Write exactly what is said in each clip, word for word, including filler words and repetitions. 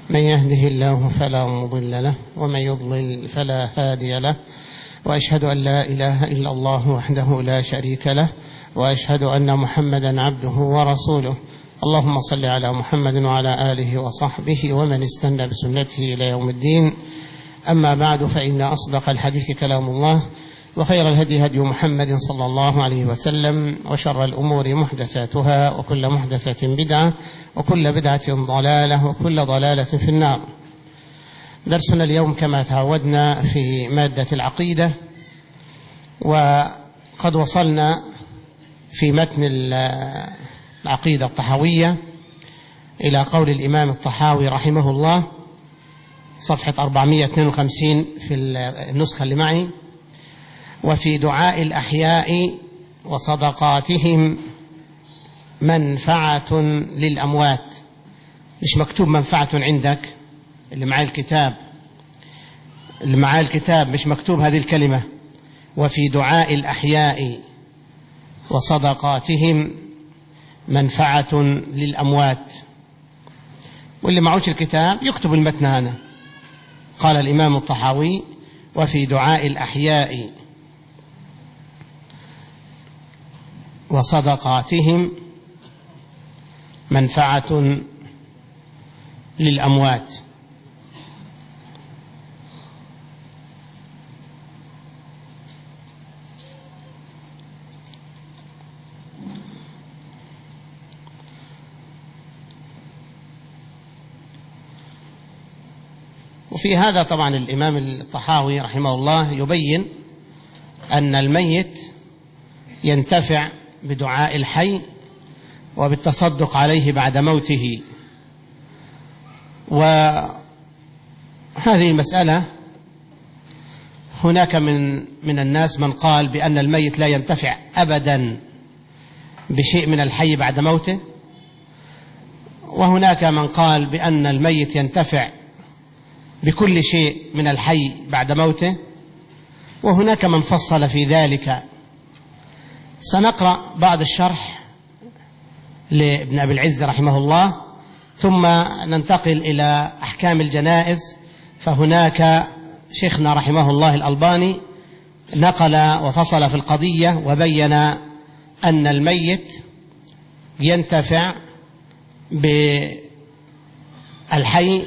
من يهده الله فلا مضل له ومن يضلل فلا هادي له، وأشهد أن لا إله إلا الله وحده لا شريك له، وأشهد أن محمدا عبده ورسوله. اللهم صل على محمد وعلى آله وصحبه ومن استنى بسنته إلى يوم الدين. أما بعد، فإن أصدق الحديث كلام الله، وخير الهدي هدي محمد صلى الله عليه وسلم، وشر الأمور محدثاتها، وكل محدثة بدعة، وكل بدعة ضلالة، وكل ضلالة في النار. درسنا اليوم كما تعودنا في مادة العقيدة، وقد وصلنا في متن العقيدة الطحاوية إلى قول الإمام الطحاوي رحمه الله، صفحة أربعمائة واثنين وخمسين في النسخة اللي معي: وفي دعاء الأحياء وصدقاتهم منفعة للأموات. مش مكتوب منفعة عندك، اللي معاه الكتاب اللي معاه الكتاب مش مكتوب هذه الكلمة، وفي دعاء الأحياء وصدقاتهم منفعة للأموات. واللي معوش الكتاب يكتب المتن هنا. قال الإمام الطحاوي: وفي دعاء الأحياء وصدقاتهم منفعة للأموات. وفي هذا طبعا الإمام الطحاوي رحمه الله يبين أن الميت ينتفع بدعاء الحي وبالتصدق عليه بعد موته. وهذه المسألة هناك من من الناس من قال بأن الميت لا ينتفع أبدا بشيء من الحي بعد موته، وهناك من قال بأن الميت ينتفع بكل شيء من الحي بعد موته، وهناك من فصل في ذلك. سنقرأ بعض الشرح لابن أبي العز رحمه الله، ثم ننتقل إلى أحكام الجنائز. فهناك شيخنا رحمه الله الألباني نقل وفصل في القضية وبين أن الميت ينتفع بالحي،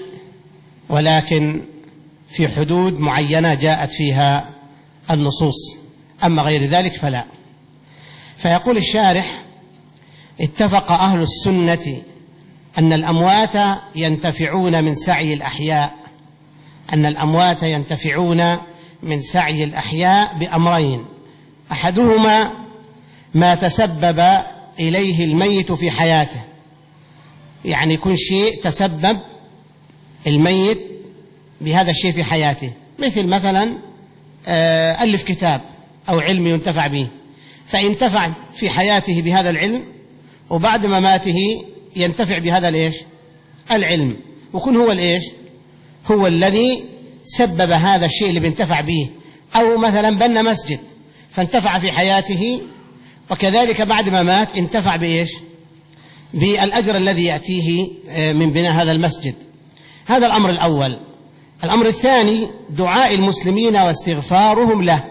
ولكن في حدود معينة جاءت فيها النصوص، أما غير ذلك فلا. فيقول الشارح: اتفق أهل السنة أن الأموات ينتفعون من سعي الأحياء أن الأموات ينتفعون من سعي الأحياء بأمرين: أحدهما ما تسبب إليه الميت في حياته، يعني يكون شيء تسبب الميت بهذا الشيء في حياته، مثل مثلا ألف كتاب أو علم ينتفع به، فينتفع في حياته بهذا العلم، وبعد مماته ينتفع بهذا الإيش؟ العلم، وكن هو الإيش؟ هو الذي سبب هذا الشيء اللي بينتفع به. أو مثلا بنى مسجد فانتفع في حياته، وكذلك بعد ما مات انتفع بإيش؟ بالأجر الذي يأتيه من بناء هذا المسجد. هذا الأمر الأول. الأمر الثاني: دعاء المسلمين واستغفارهم له.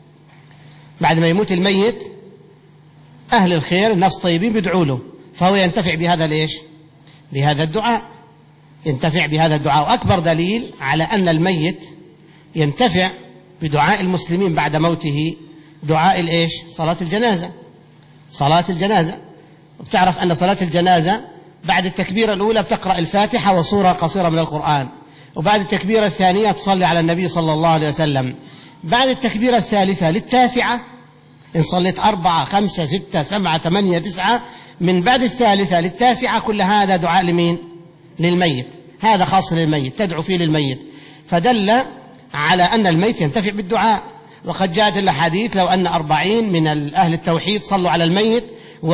بعد ما يموت الميت أهل الخير الناس طيبين بيدعوا له، فهو ينتفع بهذا الإيش؟ بهذا الدعاء، ينتفع بهذا الدعاء. وأكبر دليل على أن الميت ينتفع بدعاء المسلمين بعد موته دعاء الإيش؟ صلاة الجنازة. صلاة الجنازة، وبتعرف أن صلاة الجنازة بعد التكبيرة الأولى بتقرأ الفاتحة وسورة قصيرة من القرآن، وبعد التكبيرة الثانية تصلي على النبي صلى الله عليه وسلم. بعد التكبيرة الثالثة للتاسعة، إن صليت أربعة خمسة ستة سبعة ثمانية تسعة، من بعد الثالثة للتاسعة كل هذا دعاء لمين؟ للميت. هذا خاص للميت، تدعو فيه للميت. فدل على أن الميت ينتفع بالدعاء. وقد جاءت الأحاديث: لو أن أربعين من أهل التوحيد صلوا على الميت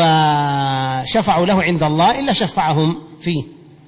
وشفعوا له عند الله إلا شفعهم فيه.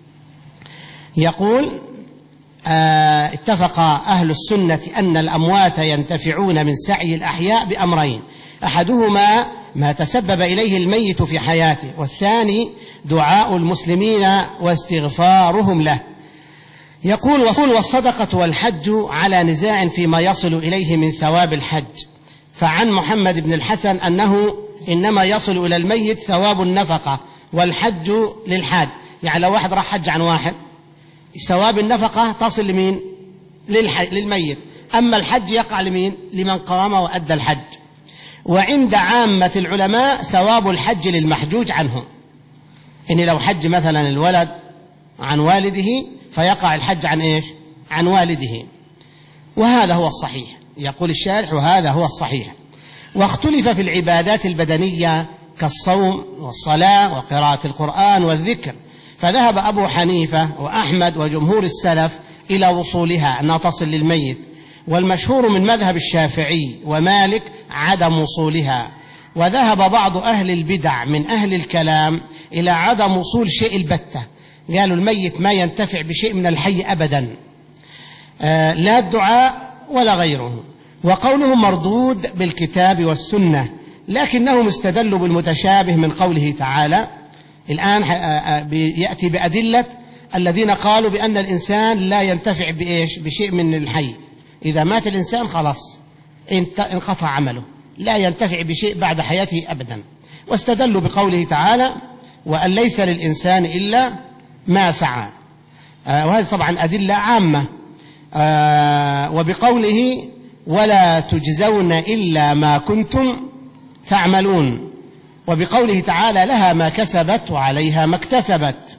يقول: آه اتفق أهل السنة أن الأموات ينتفعون من سعي الأحياء بأمرين: أحدهما ما تسبب إليه الميت في حياته، والثاني دعاء المسلمين واستغفارهم له. يقول والصدقة والحج على نزاع فيما يصل إليه من ثواب الحج، فعن محمد بن الحسن أنه إنما يصل إلى الميت ثواب النفقة والحج للحاج. يعني لو واحد راح حج عن واحد، ثواب النفقة تصل لمين؟ للميت، أما الحج يقع لمين؟ لمن قام وأدى الحج. وعند عامة العلماء ثواب الحج للمحجوج عنه، إن لو حج مثلا الولد عن والده فيقع الحج عن إيش؟ عن والده. وهذا هو الصحيح، يقول الشارح وهذا هو الصحيح. واختلف في العبادات البدنية كالصوم والصلاة وقراءة القرآن والذكر، فذهب أبو حنيفة وأحمد وجمهور السلف إلى وصولها أنها تصل للميت، والمشهور من مذهب الشافعي ومالك عدم وصولها. وذهب بعض أهل البدع من أهل الكلام إلى عدم وصول شيء البتة، قالوا الميت ما ينتفع بشيء من الحي أبدا، آه لا الدعاء ولا غيره. وقولهم مردود بالكتاب والسنة، لكنهم استدلوا بالمتشابه من قوله تعالى. الآن يأتي بأدلة الذين قالوا بأن الإنسان لا ينتفع بإيش؟ بشيء من الحي، إذا مات الإنسان خلاص انقطع عمله، لا ينتفع بشيء بعد حياته أبدا. واستدلوا بقوله تعالى وأن ليس للإنسان إلا ما سعى، آه وهذه طبعا أدلة عامة. آه وبقوله ولا تجزون إلا ما كنتم تعملون، وبقوله تعالى لها ما كسبت وعليها ما اكتسبت.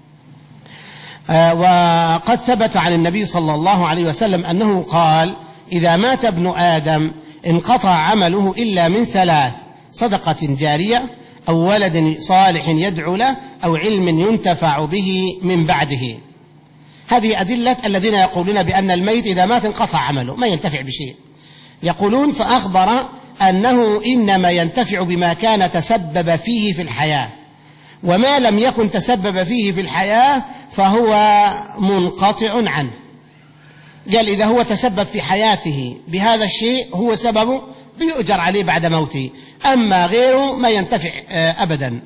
آه وقد ثبت عن النبي صلى الله عليه وسلم أنه قال إذا مات ابن آدم انقطع عمله إلا من ثلاث: صدقة جارية، أو ولد صالح يدعو له، أو علم ينتفع به من بعده. هذه أدلة الذين يقولون بأن الميت إذا مات انقطع عمله ما ينتفع بشيء. يقولون فأخبر أنه إنما ينتفع بما كان تسبب فيه في الحياة، وما لم يكن تسبب فيه في الحياة فهو منقطع عنه. قال إذا هو تسبب في حياته بهذا الشيء هو سببه بيؤجر عليه بعد موته، أما غيره ما ينتفع أبدا.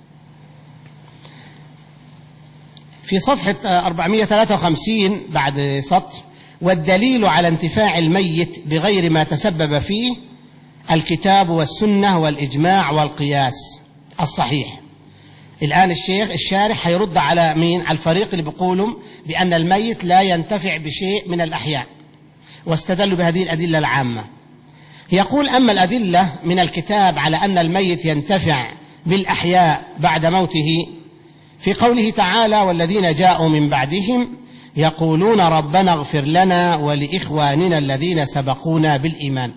في صفحة أربعمائة وثلاثة وخمسين بعد سطر: والدليل على انتفاع الميت بغير ما تسبب فيه الكتاب والسنة والإجماع والقياس الصحيح. الآن الشيخ الشارح هيرد على مين؟ على الفريق اللي بيقولوا بأن الميت لا ينتفع بشيء من الأحياء، واستدلوا بهذه الأدلة العامة. يقول أما الأدلة من الكتاب على أن الميت ينتفع بالأحياء بعد موته في قوله تعالى والذين جاءوا من بعدهم يقولون ربنا اغفر لنا ولإخواننا الذين سبقونا بالإيمان.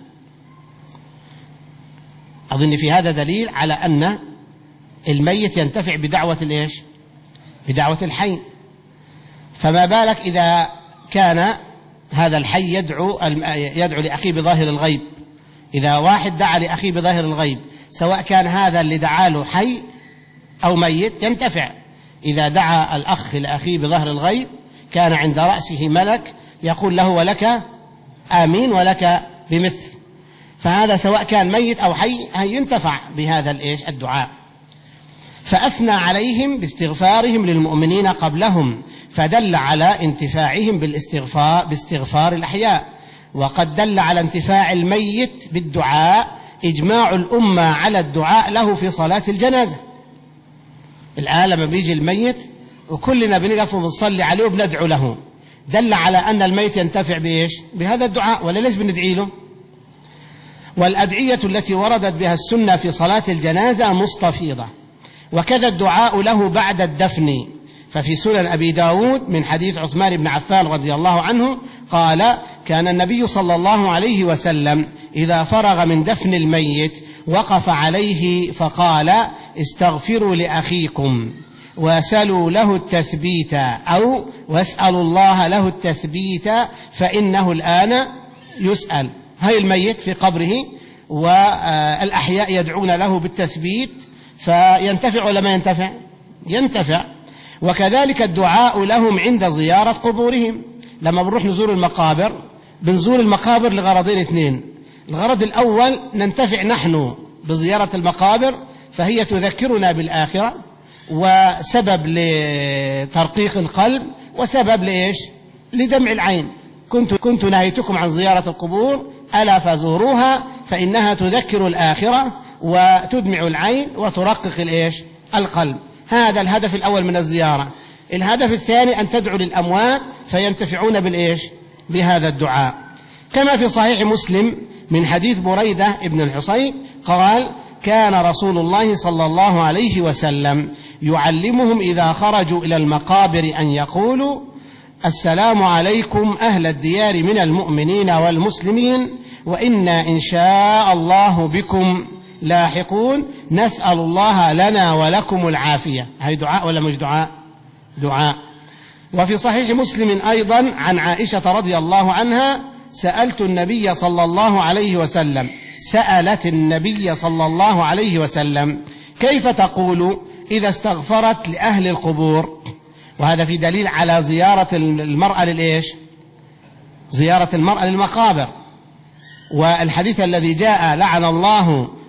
أظن في هذا دليل على أن الميت ينتفع بدعوة الإيش؟ بدعوة الحي. فما بالك إذا كان هذا الحي يدعو يدعو لأخيه بظاهر الغيب. إذا واحد دعا لأخيه بظاهر الغيب سواء كان هذا اللي دعا له حي أو ميت ينتفع. إذا دعا الأخ لأخيه بظاهر الغيب كان عند رأسه ملك يقول له ولك آمين ولك بمثل، فهذا سواء كان ميت أو حي ينتفع بهذا الإيش؟ الدعاء. فأثنى عليهم باستغفارهم للمؤمنين قبلهم، فدل على انتفاعهم بالاستغفار باستغفار الأحياء. وقد دل على انتفاع الميت بالدعاء إجماع الأمة على الدعاء له في صلاة الجنازة. الآن لما بيجي الميت وكلنا بنقف ونصلي عليه وبندعو له، دل على أن الميت ينتفع بإيش؟ بهذا الدعاء، ولا ليش بندعي له؟ والأدعية التي وردت بها السنة في صلاة الجنازة مستفيضة، وكذا الدعاء له بعد الدفن. ففي سنن أبي داود من حديث عثمان بن عفان رضي الله عنه قال كان النبي صلى الله عليه وسلم إذا فرغ من دفن الميت وقف عليه فقال استغفروا لأخيكم واسألوا له التثبيت، أو واسألوا الله له التثبيت فإنه الآن يسأل. هاي الميت في قبره والأحياء يدعون له بالتثبيت، فينتفع ولا ما ينتفع؟ ينتفع. وكذلك الدعاء لهم عند زيارة قبورهم. لما بنروح نزور المقابر بنزور المقابر لغرضين اثنين: الغرض الأول ننتفع نحن بزيارة المقابر فهي تذكرنا بالآخرة، وسبب لترقيق القلب، وسبب لإيش؟ لدمع العين. كنت, كنت نهيتكم عن زيارة القبور ألا فزوروها فإنها تذكر الآخرة وتدمع العين وترقق الإيش؟ القلب. هذا الهدف الأول من الزيارة. الهدف الثاني أن تدعو للأموات فينتفعون بالإيش؟ بهذا الدعاء. كما في صحيح مسلم من حديث بريدة ابن الحصيب قال: كان رسول الله صلى الله عليه وسلم يعلمهم إذا خرجوا إلى المقابر أن يقولوا: السلام عليكم أهل الديار من المؤمنين والمسلمين وإنا إن شاء الله بكم لاحقون نسأل الله لنا ولكم العافية. هذه دعاء ولا مش دعاء؟ دعاء. وفي صحيح مسلم أيضا عن عائشة رضي الله عنها: سألت النبي صلى الله عليه وسلم سألت النبي صلى الله عليه وسلم كيف تقول إذا استغفرت لأهل القبور. وهذا في دليل على زيارة المرأة للإيش؟ زيارة المرأة للمقابر. والحديث الذي جاء لعن الله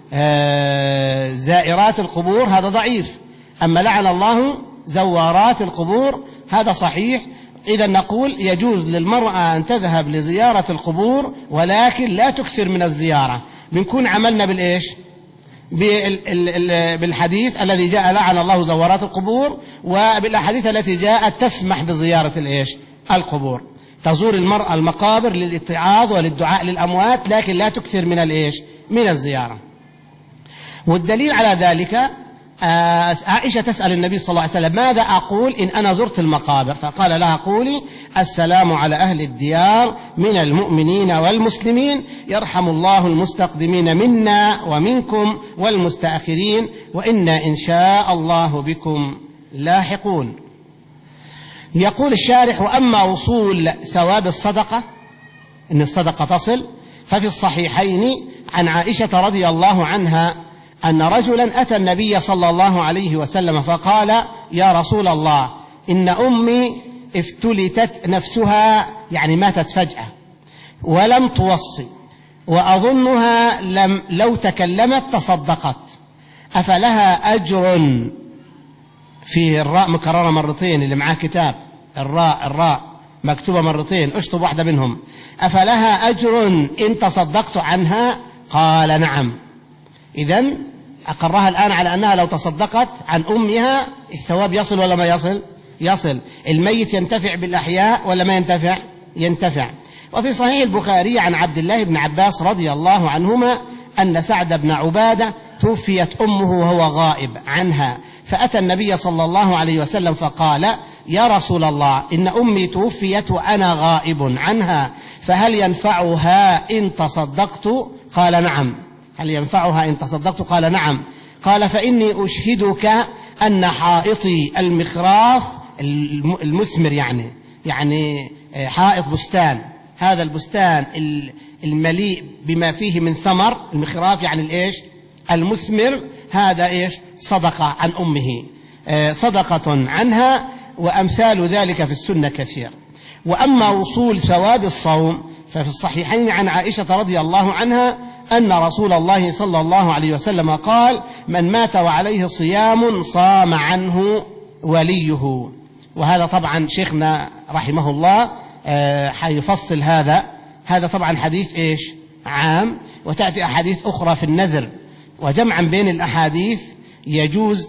زائرات القبور هذا ضعيف، أما لعن الله زوارات القبور هذا صحيح. إذا نقول يجوز للمرأة أن تذهب لزيارة القبور ولكن لا تكثر من الزيارة. بنكون عملنا بالإيش؟ بالحديث الذي جاء لعن الله زوارات القبور، وبالأحاديث التي جاءت تسمح بزيارة الإيش؟ القبور. تزور المرأة المقابر للاتعاظ وللدعاء للأموات لكن لا تكثر من الإيش؟ من الزيارة. والدليل على ذلك عائشة تسأل النبي صلى الله عليه وسلم: ماذا أقول إن أنا زرت المقابر؟ فقال لها: قولي: السلام على أهل الديار من المؤمنين والمسلمين يرحم الله المستقدمين منا ومنكم والمستأخرين وإنا إن شاء الله بكم لاحقون. يقول الشارح: وأما وصول ثواب الصدقة، إن الصدقة تصل، ففي الصحيحين عن عائشة رضي الله عنها أن رجلا أتى النبي صلى الله عليه وسلم فقال: يا رسول الله إن أمي افتلتت نفسها، يعني ماتت فجأة، ولم توصي، وأظنها لم لو تكلمت تصدقت، أفلها أجر؟ فيه الراء مكررة مرتين، اللي معاه كتاب الراء الراء مكتوبة مرتين، اشطب واحدة منهم. أفلها أجر إن تصدقت عنها؟ قال: نعم. إذن أقرها الآن على أنها لو تصدقت عن أمها الثواب يصل ولا ما يصل؟ يصل. الميت ينتفع بالأحياء ولا ما ينتفع؟ ينتفع. وفي صحيح البخاري عن عبد الله بن عباس رضي الله عنهما أن سعد بن عبادة توفيت أمه وهو غائب عنها، فأتى النبي صلى الله عليه وسلم فقال: يا رسول الله إن أمي توفيت وأنا غائب عنها، فهل ينفعها إن تصدقت؟ قال: نعم. هل ينفعها إن تصدقت؟ قال: نعم. قال: فإني أشهدك أن حائطي المخراف المثمر، يعني يعني حائط بستان، هذا البستان المليء بما فيه من ثمر، المخراف يعني الإيش؟ المثمر، هذا إيش؟ صدقة عن أمه، صدقة عنها، وأمثال ذلك في السنة كثير. وأما وصول ثواب الصوم ففي الصحيحين عن عائشة رضي الله عنها أن رسول الله صلى الله عليه وسلم قال: من مات وعليه صيام صام عنه وليه. وهذا طبعا شيخنا رحمه الله حيفصل هذا. هذا طبعا حديث إيش؟ عام، وتأتي أحاديث أخرى في النذر، وجمعا بين الأحاديث يجوز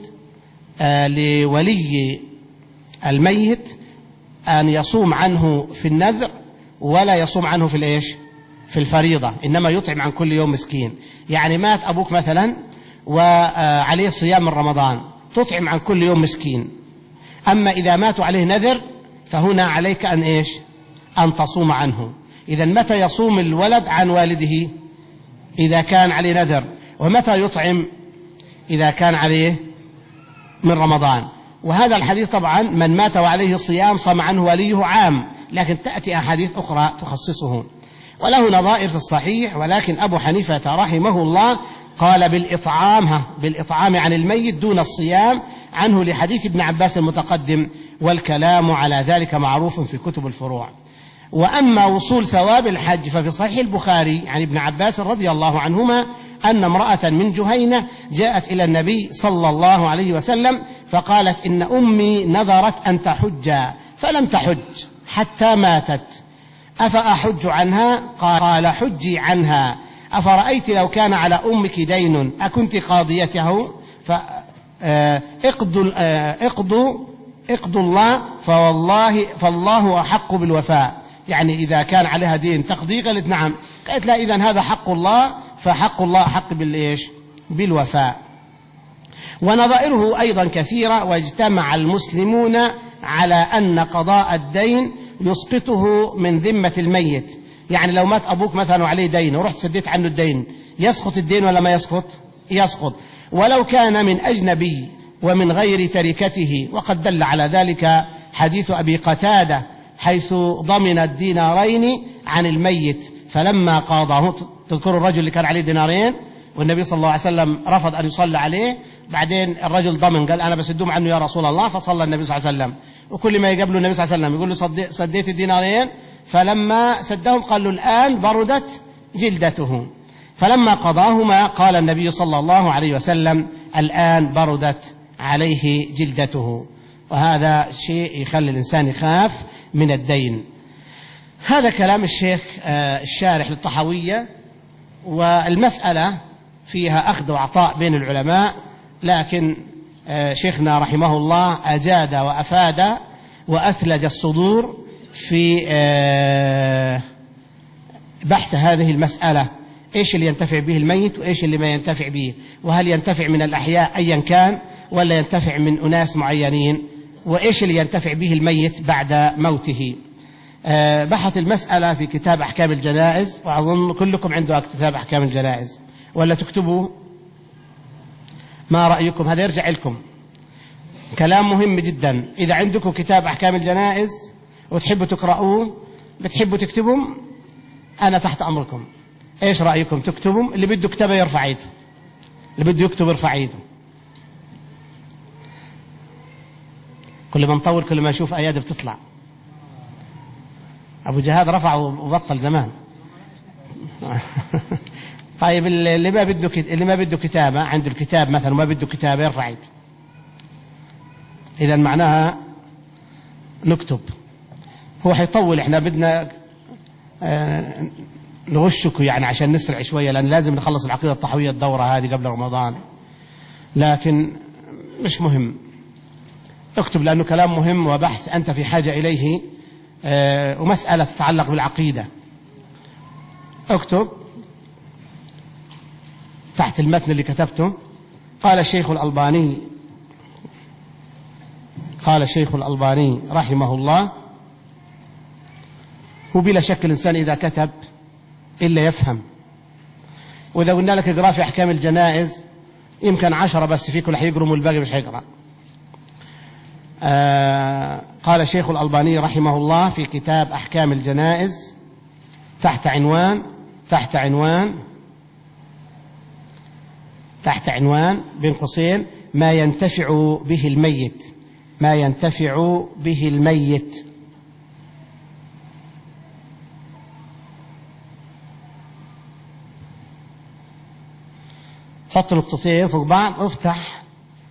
لولي الميت أن يصوم عنه في النذر ولا يصوم عنه في الإيش؟ في الفريضة، إنما يطعم عن كل يوم مسكين. يعني مات أبوك مثلا وعليه صيام من رمضان، تطعم عن كل يوم مسكين. أما إذا ماتوا عليه نذر فهنا عليك أن إيش؟ أن تصوم عنه. إذا متى يصوم الولد عن والده؟ إذا كان عليه نذر. ومتى يطعم؟ إذا كان عليه من رمضان. وهذا الحديث طبعا من مات وعليه صيام صام عنه وليه عام، لكن تأتي أحاديث أخرى تخصصه، وله نظائر في الصحيح. ولكن أبو حنيفة رحمه الله قال بالإطعام بالإطعام عن الميت دون الصيام عنه، لحديث ابن عباس المتقدم، والكلام على ذلك معروف في كتب الفروع. وأما وصول ثواب الحج ففي صحيح البخاري عن ابن عباس رضي الله عنهما أن امرأة من جهينة جاءت إلى النبي صلى الله عليه وسلم فقالت: إن أمي نذرت أن تحج فلم تحج حتى ماتت أفأحج عنها؟ قال حجي عنها. أفرأيت لو كان على أمك دين أكنت قاضيته؟ فاقضوا اقضوا اقضوا الله فوالله فالله أحق بالوفاء. يعني إذا كان عليها دين تقضي؟ قالت نعم. قالت لا، إذن هذا حق الله، فحق الله أحق بالإيش؟ بالوفاء. ونظائره أيضا كثيرة. واجتمع المسلمون على أن قضاء الدين يسقطه من ذمة الميت. يعني لو مات أبوك مثلا وعليه دين ورحت سديت عنه الدين، يسقط الدين ولا ما يسقط؟ يسقط. ولو كان من أجنبي ومن غير تركته. وقد دل على ذلك حديث أبي قتادة حيث ضمن الدينارين عن الميت فلما قاضاه. تذكر الرجل اللي كان عليه دينارين والنبي صلى الله عليه وسلم رفض أن يصلى عليه، بعدين الرجل ضمن قال أنا بسدهم عنه يا رسول الله، فصلى النبي صلى الله عليه وسلم. وكل ما يقابله النبي صلى الله عليه وسلم يقول له سديت الدينارين، فلما سدهم قال له الآن بردت جلدته. فلما قضاهما قال النبي صلى الله عليه وسلم الآن بردت عليه جلدته. وهذا شيء يخلي الإنسان يخاف من الدين. هذا كلام الشيخ الشارح للطحاوية. والمسألة فيها أخذ وعطاء بين العلماء، لكن شيخنا رحمه الله أجاد وأفاد وأثلج الصدور في بحث هذه المسألة، إيش اللي ينتفع به الميت وإيش اللي ما ينتفع به، وهل ينتفع من الأحياء أيا كان ولا ينتفع من أناس معينين، وإيش اللي ينتفع به الميت بعد موته. بحث المسألة في كتاب أحكام الجنائز، وأظن كلكم عنده كتاب أحكام الجنائز ولا تكتبوا؟ ما رأيكم؟ هذا يرجع لكم، كلام مهم جدا. إذا عندكم كتاب أحكام الجنائز وتحبوا تقرأوه بتحبوا تكتبهم، أنا تحت أمركم. إيش رأيكم؟ تكتبهم؟ اللي بده كتابه يرفع ايده، اللي بده يكتب يرفع ايده. كل ما نطول كل ما نشوف أيادي بتطلع. أبو جهاد رفع وبطل زمان. طيب اللي ما بده اللي ما بده كتابة، عنده الكتاب مثلا وما بده كتابة يرفع ايده. إذا معناها نكتب. هو حيطول، احنا بدنا آه نغشكم يعني عشان نسرع شوية، لأن لازم نخلص العقيدة الطحاوية الدورة هذه قبل رمضان، لكن مش مهم. اكتب لأنه كلام مهم وبحث أنت في حاجة إليه، آه ومسألة تتعلق بالعقيدة. اكتب تحت المتن اللي كتبته. قال الشيخ الألباني قال الشيخ الألباني رحمه الله: وبلا شك الإنسان إذا كتب إلا يفهم. وإذا قلنا لك اقرأ في أحكام الجنائز يمكن عشرة بس فيكم رح يقروا والباقي مش هيقرأ. آه قال الشيخ الألباني رحمه الله في كتاب أحكام الجنائز تحت عنوان تحت عنوان تحت عنوان بين قوسين ما ينتفع به الميت ما ينتفع به الميت حط نقطتين فوق بعض، افتح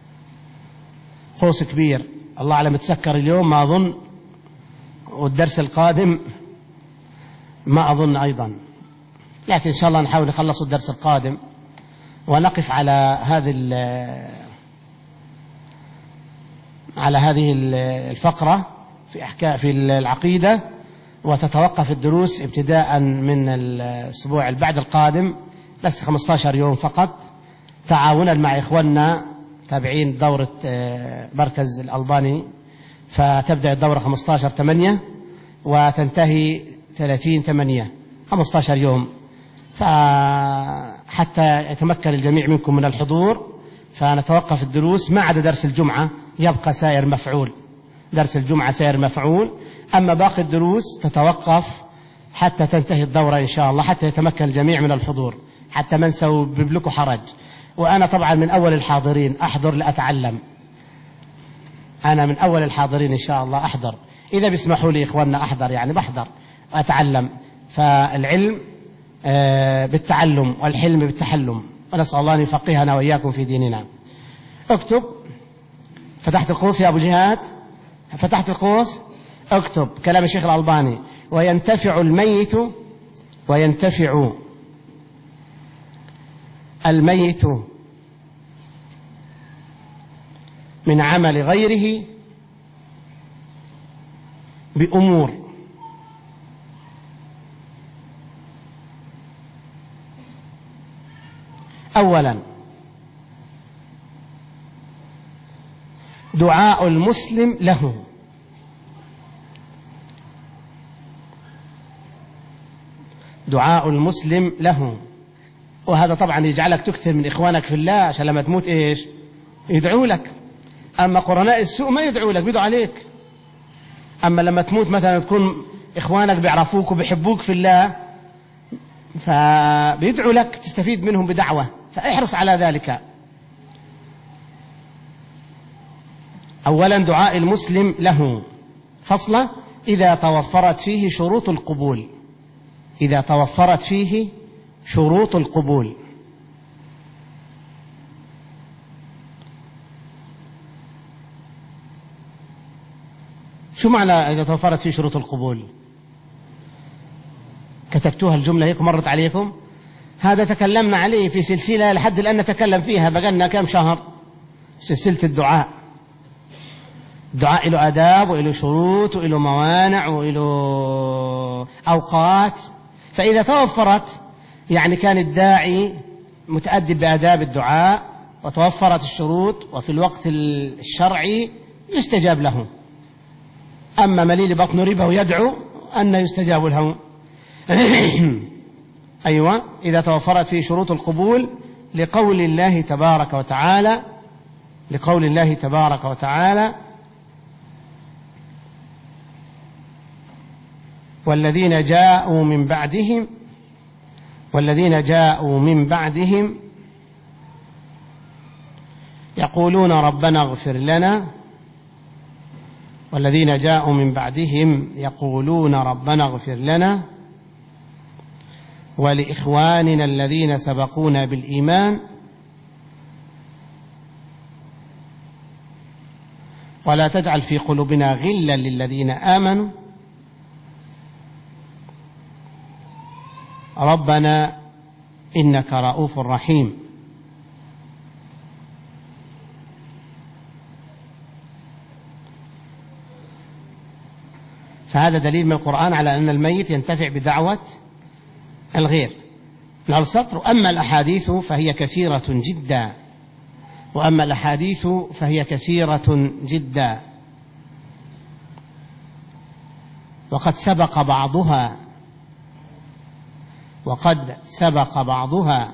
قوس كبير. الله أعلم تسكر اليوم ما أظن، والدرس القادم ما أظن أيضا، لكن إن شاء الله نحاول نخلص الدرس القادم ونقف على هذه على هذه الفقرة في أحكام في العقيدة، وتتوقف الدروس ابتداء من الأسبوع البعد القادم بس خمسة عشر يوم فقط، تعاونا مع إخواننا تابعين دورة مركز الألباني. فتبدأ الدورة خمسة عشر ثمانية وتنتهي ثلاثين ثمانية، خمسة عشر يوم، فحتى يتمكن الجميع منكم من الحضور. فنتوقف الدروس ما عدا درس الجمعة، يبقى سائر مفعول، درس الجمعة سائر مفعول. أما باقي الدروس تتوقف حتى تنتهي الدورة إن شاء الله، حتى يتمكن الجميع من الحضور، حتى ما نسبب لكم حرج. وأنا طبعا من أول الحاضرين أحضر لأتعلم، أنا من أول الحاضرين إن شاء الله أحضر، إذا بيسمحوا لي إخواننا أحضر، يعني بحضر وأتعلم. فالعلم بالتعلم والحلم بالتحلم، ونسأل الله أن يفقهنا وإياكم في ديننا. اكتب. فتحت القوس يا أبو جهاد؟ فتحت القوس؟ اكتب كلام الشيخ الألباني: وينتفع الميت وينتفع الميت من عمل غيره بأمور: أولا دعاء المسلم له، دعاء المسلم له، وهذا طبعا يجعلك تكثر من إخوانك في الله عشان لما تموت إيش يدعوا لك. أما قرناء السوء ما يدعوا لك، بيدعوا عليك. أما لما تموت مثلا تكون إخوانك بيعرفوك وبيحبوك في الله فبيدعوا لك، تستفيد منهم بدعوة، فاحرص على ذلك. أولا دعاء المسلم له، فصلة: إذا توفرت فيه شروط القبول، إذا توفرت فيه شروط القبول. شو معنى إذا توفرت فيه شروط القبول؟ كتبتوها الجملة هيك مرت عليكم؟ هذا تكلمنا عليه في سلسلة لحد الآن نتكلم فيها، بقالنا كم شهر سلسلة الدعاء. الدعاء له آداب وله شروط وله موانع وله أوقات، فإذا توفرت يعني كان الداعي متأدب بآداب الدعاء وتوفرت الشروط وفي الوقت الشرعي يستجاب له. أما مليل بطن ربا ويدعو أن يستجاب له. أيوة، إذا توفرت فيه شروط القبول، لقول الله تبارك وتعالى لقول الله تبارك وتعالى: والذين جاءوا من بعدهم والذين جاءوا من بعدهم يقولون ربنا اغفر لنا والذين جاءوا من بعدهم يقولون ربنا اغفر لنا ولإخواننا الذين سبقونا بالإيمان ولا تجعل في قلوبنا غلا للذين آمنوا ربنا إنك رؤوف رحيم. فهذا دليل من القرآن على أن الميت ينتفع بدعوة الغير. على السطر: أما الأحاديث فهي كثيرة جدا وأما الأحاديث فهي كثيرة جدا وقد سبق بعضها وقد سبق بعضها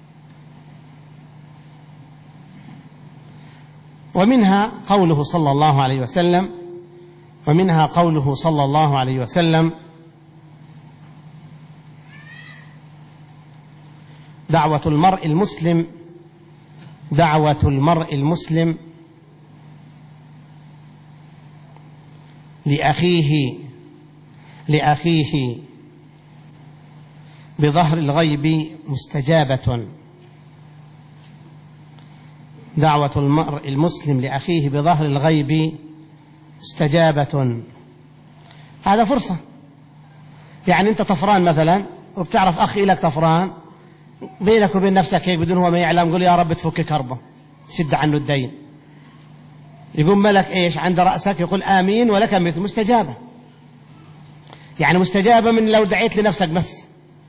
ومنها قوله صلى الله عليه وسلم ومنها قوله صلى الله عليه وسلم: دعوة المرء المسلم دعوة المرء المسلم لأخيه لأخيه بظهر الغيب مستجابة. دعوة المرء المسلم لأخيه بظهر الغيب مستجابة. هذا فرصة، يعني أنت طفران مثلا وبتعرف أخي لك طفران، بينك وبين نفسك هيك بدون هو ما يعلم، قل يا رب تفك كربه، سد عنه الدين. يقول ملك إيش عند رأسك يقول آمين ولك مثل، مستجابة. يعني مستجابة من لو دعيت لنفسك بس.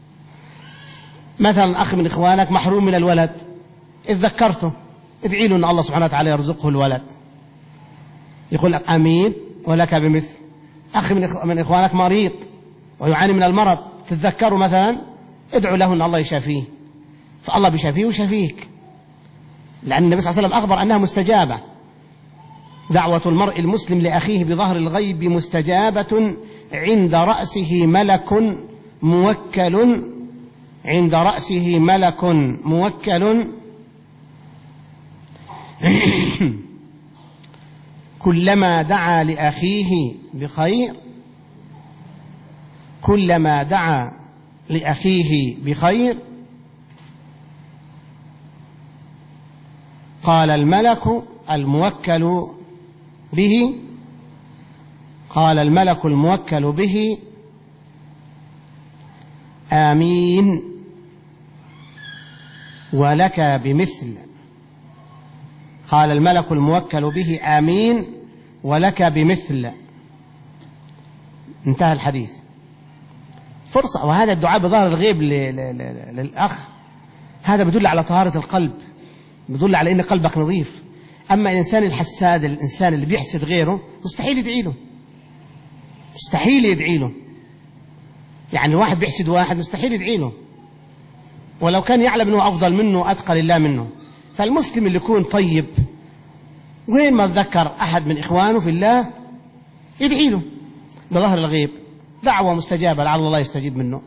مثلا أخ من إخوانك محروم من الولد، إذ ذكرته ادعي له أن الله سبحانه وتعالى يرزقه الولد، يقول لك آمين ولك بمثل. أخ من إخوانك مريض ويعاني من المرض، تتذكره مثلا ادعو له أن الله يشافيه، فالله بيشافيه ويشافيك، لأن النبي صلى الله عليه وسلم أخبر أنها مستجابة. دعوة المرء المسلم لأخيه بظهر الغيب مستجابة عند رأسه ملك موكل عند رأسه ملك موكل كلما دعا لأخيه بخير كلما دعا لأخيه بخير قال الملك الموكل به قال الملك الموكل به آمين ولك بمثل. قال الملك الموكل به آمين ولك بمثل. انتهى الحديث. فرصة. وهذا الدعاء بظهر الغيب للأخ، هذا بيدل على طهارة القلب، بيدل على إن قلبك نظيف. أما الإنسان الحساد، الإنسان اللي بيحسد غيره، مستحيل يدعي له، مستحيل يدعي له. يعني واحد بيحسد واحد مستحيل يدعي له، ولو كان يعلم أنه أفضل منه أتقى لله منه. فالمسلم اللي يكون طيب وين ما تذكر أحد من إخوانه في الله يدعي له بظهر الغيب، دعوة مستجابة لعل الله يستجيب منه.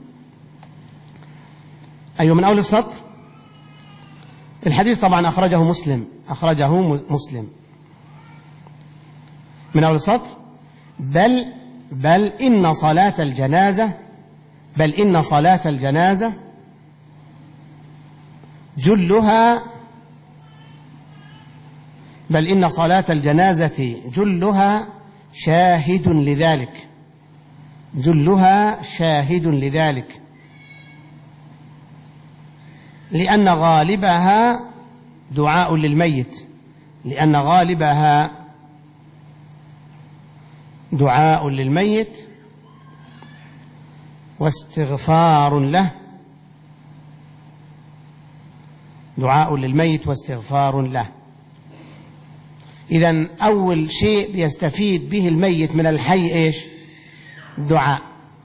أيوة، من أول السطر. الحديث طبعا أخرجه مسلم، أخرجه مسلم من أول السطر. بل بل إن صلاة الجنازة بل إن صلاة الجنازة جلها بل إن صلاة الجنازة جلها شاهد لذلك جلها شاهد لذلك لأن غالبها دعاء للميت لأن غالبها دعاء للميت واستغفار له دعاء للميت واستغفار له. إذن أول شيء يستفيد به الميت من الحي إيش؟ دعاء.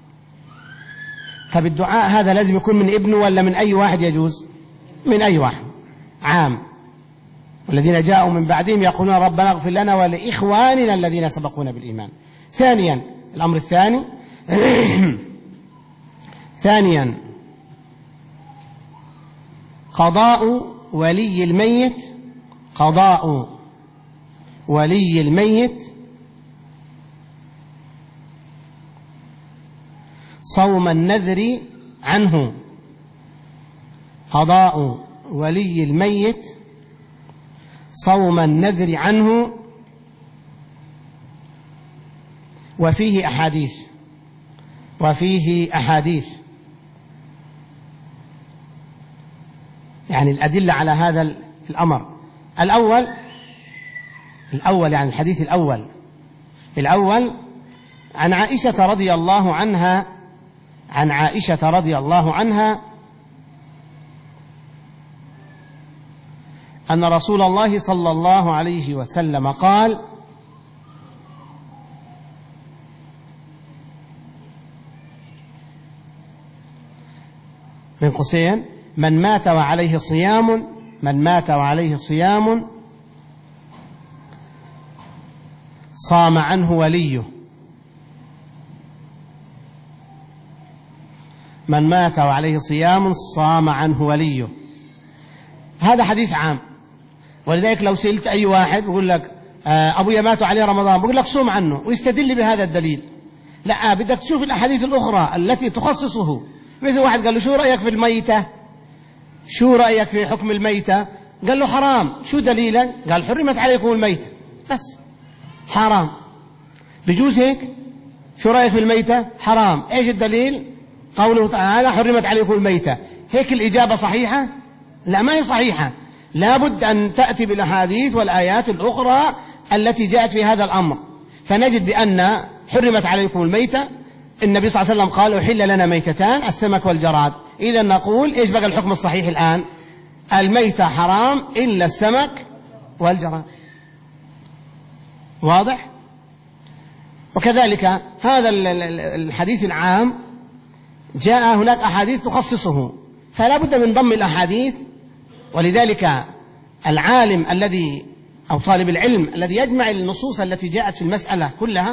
طب الدعاء هذا لازم يكون من ابنه ولا من أي واحد يجوز؟ من أي واحد، عام. والذين جاءوا من بعدهم يقولون ربنا اغفر لنا ولإخواننا الذين سبقونا بالإيمان. ثانيا، الأمر الثاني ثانيا قضاء ولي الميت قضاء ولي الميت صوم النذر عنه قضاء ولي الميت صوم النذر عنه. وفيه أحاديث وفيه أحاديث يعني الأدلة على هذا الأمر. الأول الأول يعني الحديث الأول الأول عن عائشة رضي الله عنها عن عائشة رضي الله عنها أن رسول الله صلى الله عليه وسلم قال: من قوسين من مات وعليه صيام من مات وعليه صيام صام عنه وليه من مات وعليه صيام صام عنه وليه. هذا حديث عام، ولذلك لو سئلت أي واحد يقول لك أبويا مات عليه رمضان، بقول لك صوم عنه ويستدل بهذا الدليل. لا، بدك تشوف الأحاديث الأخرى التي تخصصه. مثل واحد قال له شو رأيك في الميتة شو رأيك في حكم الميتة؟ قال له حرام. شو دليلا؟ قال حرمت عليكم الميتة، بس حرام. بجوز هيك؟ شو رأيك في الميتة؟ حرام. ايش الدليل؟ قوله تعالى حرمت عليكم الميتة. هيك الإجابة صحيحة؟ لا، ما هي صحيحة. لابد أن تأتي بالأحاديث والآيات الأخرى التي جاءت في هذا الأمر، فنجد بأن حرمت عليكم الميتة النبي صلى الله عليه وسلم قال أحل لنا ميتتان السمك والجراد. إذا نقول إيش بقى الحكم الصحيح الآن؟ الميتة حرام إلا السمك والجراد. واضح؟ وكذلك هذا الحديث العام جاء هناك أحاديث تخصصه، فلا بد من ضم الأحاديث. ولذلك العالم الذي أو طالب العلم الذي يجمع النصوص التي جاءت في المسألة كلها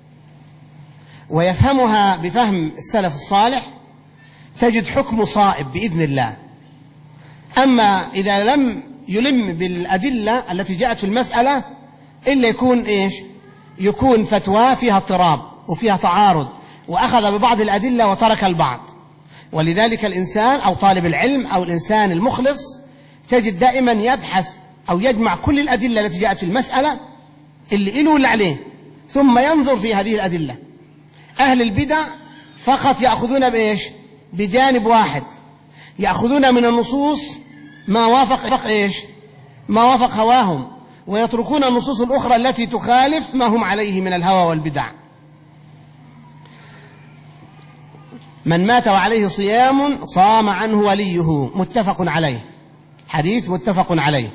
ويفهمها بفهم السلف الصالح تجد حكم صائب بإذن الله. أما إذا لم يلم بالأدلة التي جاءت في المسألة إلا يكون إيش؟ يكون فتوى فيها اضطراب وفيها تعارض، وأخذ ببعض الأدلة وترك البعض. ولذلك الإنسان أو طالب العلم أو الإنسان المخلص تجد دائما يبحث أو يجمع كل الأدلة التي جاءت في المسألة اللي إله واللي عليه، ثم ينظر في هذه الأدلة. أهل البدع فقط يأخذون بإيش؟ بجانب واحد، يأخذون من النصوص ما وافق إيش؟ ما وافق هواهم، ويتركون النصوص الأخرى التي تخالف ما هم عليه من الهوى والبدع. من مات وعليه صيام صام عنه وليه، متفق عليه، حديث متفق عليه.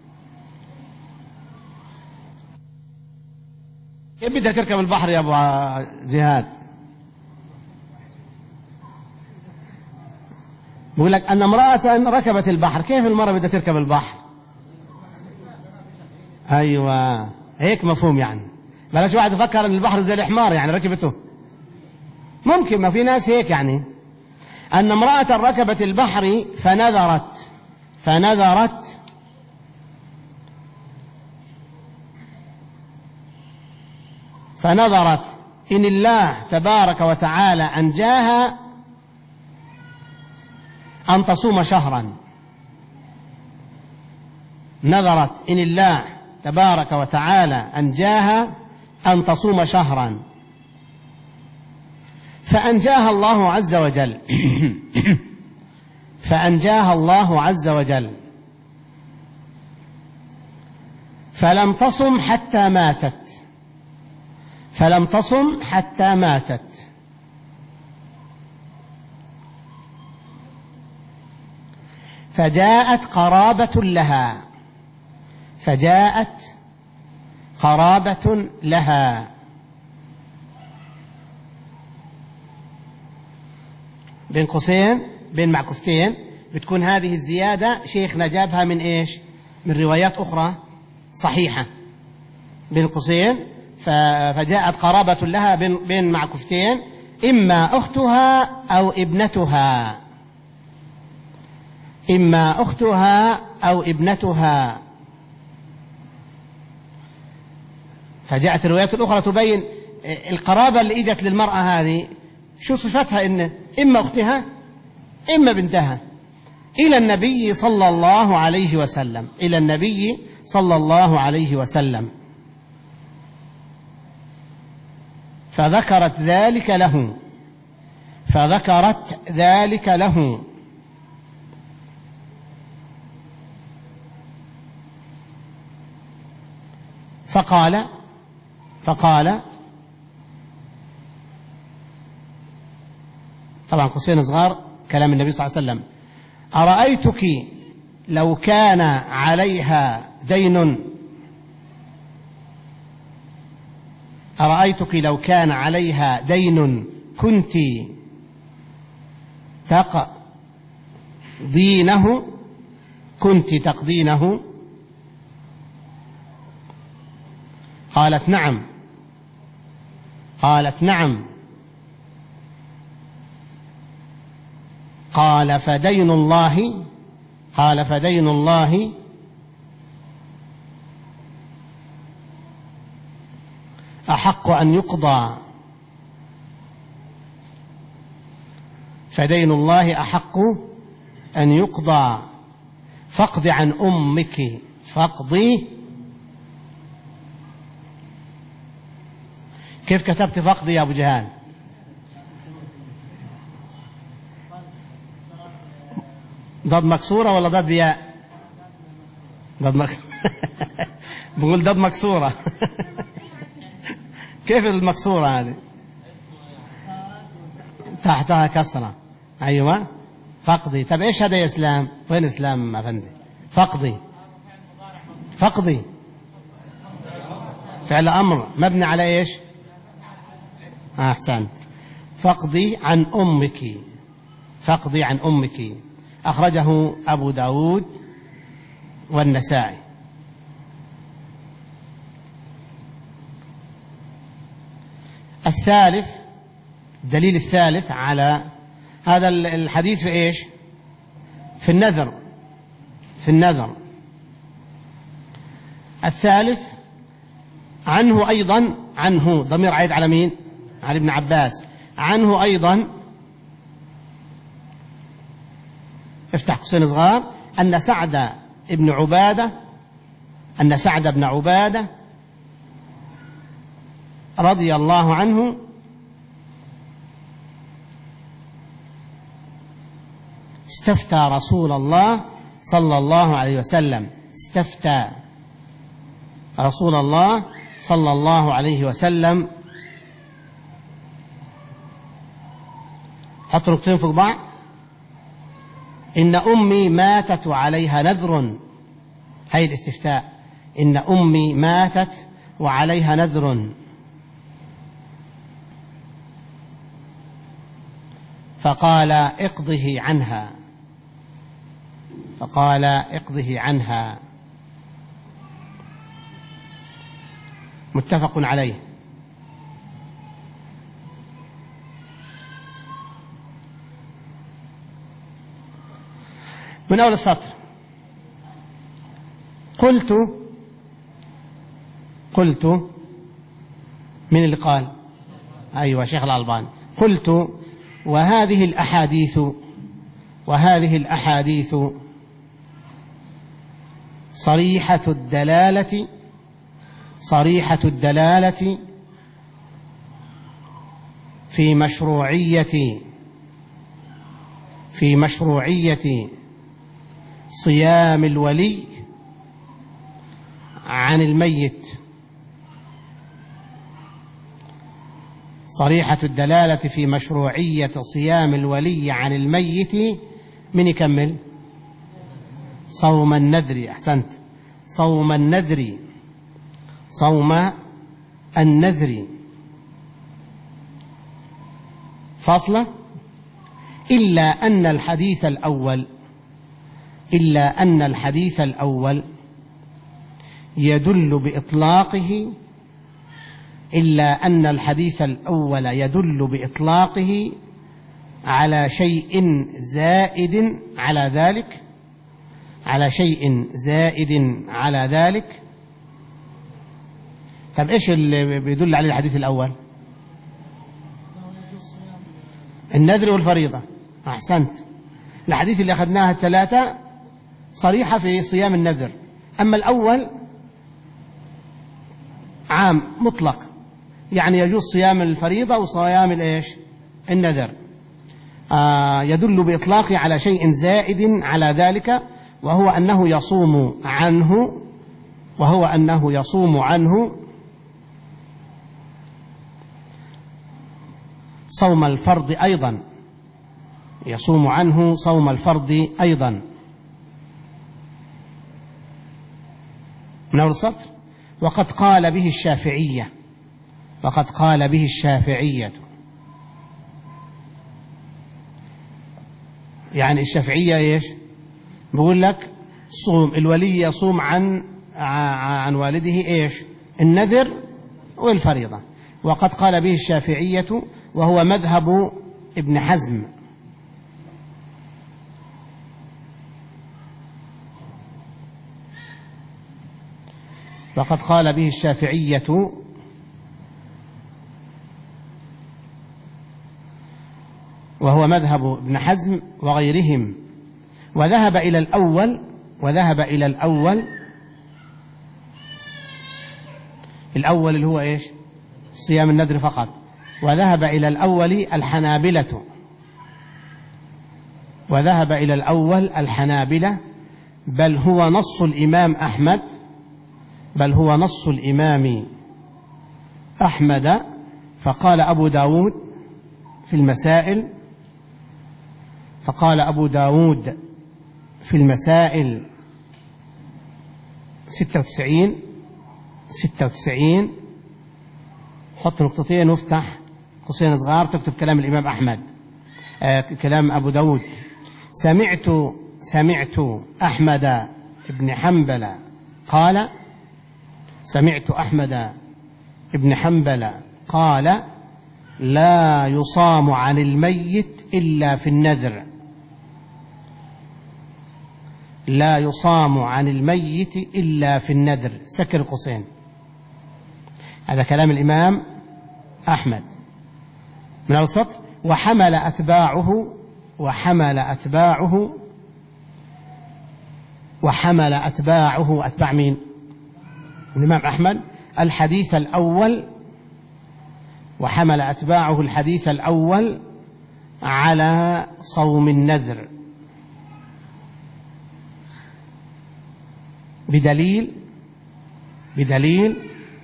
كيف بدها تركب البحر يا أبو جهاد؟ بقول لك أن امرأة ركبت البحر، كيف المرأة بدها تركب البحر؟ أيوة هيك مفهوم، يعني بلاش واحد يفكر أن البحر زي الحمار يعني ركبته، ممكن ما في ناس هيك، يعني أن امرأة ركبت البحر فنذرت فنذرت فنذرت إن الله تبارك وتعالى أنجاها أن تصوم شهرا. نذرت إن الله تبارك وتعالى أنجاها أن تصوم شهرا، فأنجاها الله عز وجل فأنجاها الله عز وجل فلم تصم حتى ماتت فلم تصم حتى ماتت فجاءت قرابة لها فجاءت قرابة لها بين قوسين بين معكوفتين، بتكون هذه الزيادة شيخنا جابها من إيش؟ من روايات أخرى صحيحة، بين قوسين فجاءت قرابة لها بين معكوفتين، إما أختها أو ابنتها إما أختها أو ابنتها. فجاءت الروايات الأخرى تبين القرابة اللي إجت للمرأة هذه شو صفتها، إن إما أختها إما بنتها، إلى النبي صلى الله عليه وسلم إلى النبي صلى الله عليه وسلم فذكرت ذلك له فذكرت ذلك له فقال فقال طبعا قوسين صغار كلام النبي صلى الله عليه وسلم: أرأيتك لو كان عليها دين أرأيتك لو كان عليها دين كنت تقضينه كنت تقضينه قالت نعم قالت نعم قال فدين الله قال فدين الله أحق أن يقضى فدين الله أحق أن يقضى فاقض عن أمك فاقضي. كيف كتبت فاقضي يا أبو جهان؟ ضد مكسورة ولا ضد ياء؟ ضد مكسورة بقول ضد مكسورة كيف المكسورة هذه؟ تحتها كسرة. أيوة فقدي. طب إيش هذا يا إسلام؟ وين إسلام أفندي؟ فقدي فقدي فعل أمر مبني على إيش؟ آه أحسنت. فقدي عن أمك فقدي عن أمك. أخرجه أبو داود والنسائي. الثالث الدليل الثالث على هذا الحديث في إيش؟ في النذر في النذر الثالث عنه أيضا عنه ضمير عائد على مين؟ على ابن عباس. عنه أيضا افتح قوسين صغار أن سعد ابن عبادة أن سعد بن عبادة رضي الله عنه استفتى رسول الله صلى الله عليه وسلم، استفتى رسول الله صلى الله عليه وسلم. حط نقطتين فوق بعض. إن أمي ماتت وعليها نذر، هي الاستفتاء، إن أمي ماتت وعليها نذر فقال اقضه عنها، فقال اقضه عنها، متفق عليه. من أول السطر: قلت قلت من اللي قال؟ أيوة شيخ الألباني. قلت: وهذه الأحاديث وهذه الأحاديث صريحة الدلالة صريحة الدلالة في مشروعية في مشروعية صيام الولي عن الميت، صريحة الدلالة في مشروعية صيام الولي عن الميت. من يكمل؟ صوم النذر. أحسنت، صوم النذر، صوم النذر. فاصلة: إلا أن الحديث الأول إلا أن الحديث الأول يدل بإطلاقه إلا أن الحديث الأول يدل بإطلاقه على شيء زائد على ذلك على شيء زائد على ذلك. طب إيش اللي بيدل عليه الحديث الأول؟ النذر والفريضة. أحسنت. الحديث اللي أخذناها الثلاثة صريحة في صيام النذر، أما الأول عام مطلق، يعني يجوز صيام الفريضة وصيام الإيش؟ النذر. آه يدل بإطلاقه على شيء زائد على ذلك، وهو أنه يصوم عنه وهو أنه يصوم عنه صوم الفرض أيضا يصوم عنه صوم الفرض أيضا. من أول السطر: وقد قال به الشافعية وقد قال به الشافعية يعني الشافعية إيش؟ بقول لك صوم الولي يصوم عن عن والده إيش؟ النذر والفريضة. وقد قال به الشافعية وهو مذهب ابن حزم. وقد قال به الشافعية وهو مذهب ابن حزم وغيرهم، وذهب إلى الأول وذهب إلى الأول الأول اللي هو إيش؟ صيام النذر فقط. وذهب إلى الأول الحنابلة وذهب إلى الأول الحنابلة بل هو نص الإمام أحمد بل هو نص الإمام أحمد. فقال أبو داود في المسائل فقال أبو داود في المسائل ستة وتسعين ستة وتسعين حط نقطتين وافتح قوسين صغار تكتب كلام الإمام أحمد آه كلام أبو داود. سمعت سمعت أحمد بن حنبل قال سمعت أحمد بن حنبل قال لا يصام عن الميت إلا في النذر لا يصام عن الميت إلا في النذر. سكر قوسين. هذا كلام الإمام أحمد من الوسط. وحمل أتباعه وحمل أتباعه وحمل أتباعه أتباع مين؟ الإمام أحمد الحديث الأول وحمل أتباعه الحديث الأول على صوم النذر بدليل بدليل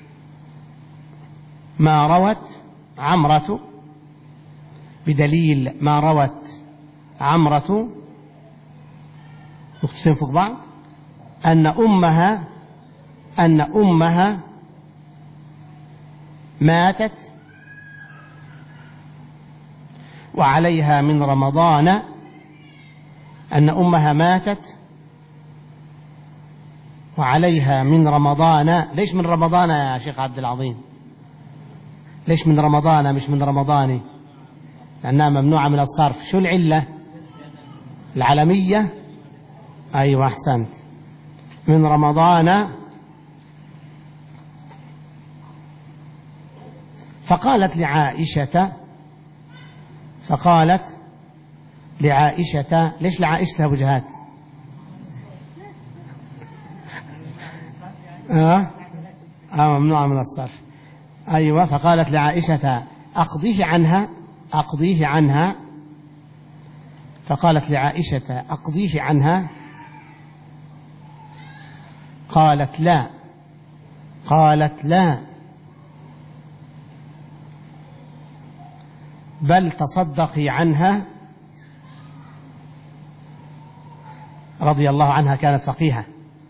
ما روت عمرة بدليل ما روت عمرة مختلفين فوق بعض أن أمها أن أمها ماتت وعليها من رمضان أن أمها ماتت وعليها من رمضان. ليش من رمضان يا شيخ عبد العظيم؟ ليش من رمضان مش من رمضاني؟ لأنها ممنوعة من الصرف. شو العلة؟ العلمية. أيوة أحسنت. من رمضان. فقالت لعائشة فقالت لعائشة ليش لعائشة أبو جهاد؟ آه؟ آه ممنوعة من الصرف. أيوة. فقالت لعائشة أقضيه عنها أقضيه عنها فقالت لعائشة أقضيه عنها قالت لا قالت لا بل تصدقي عنها. رضي الله عنها كانت فقيهة.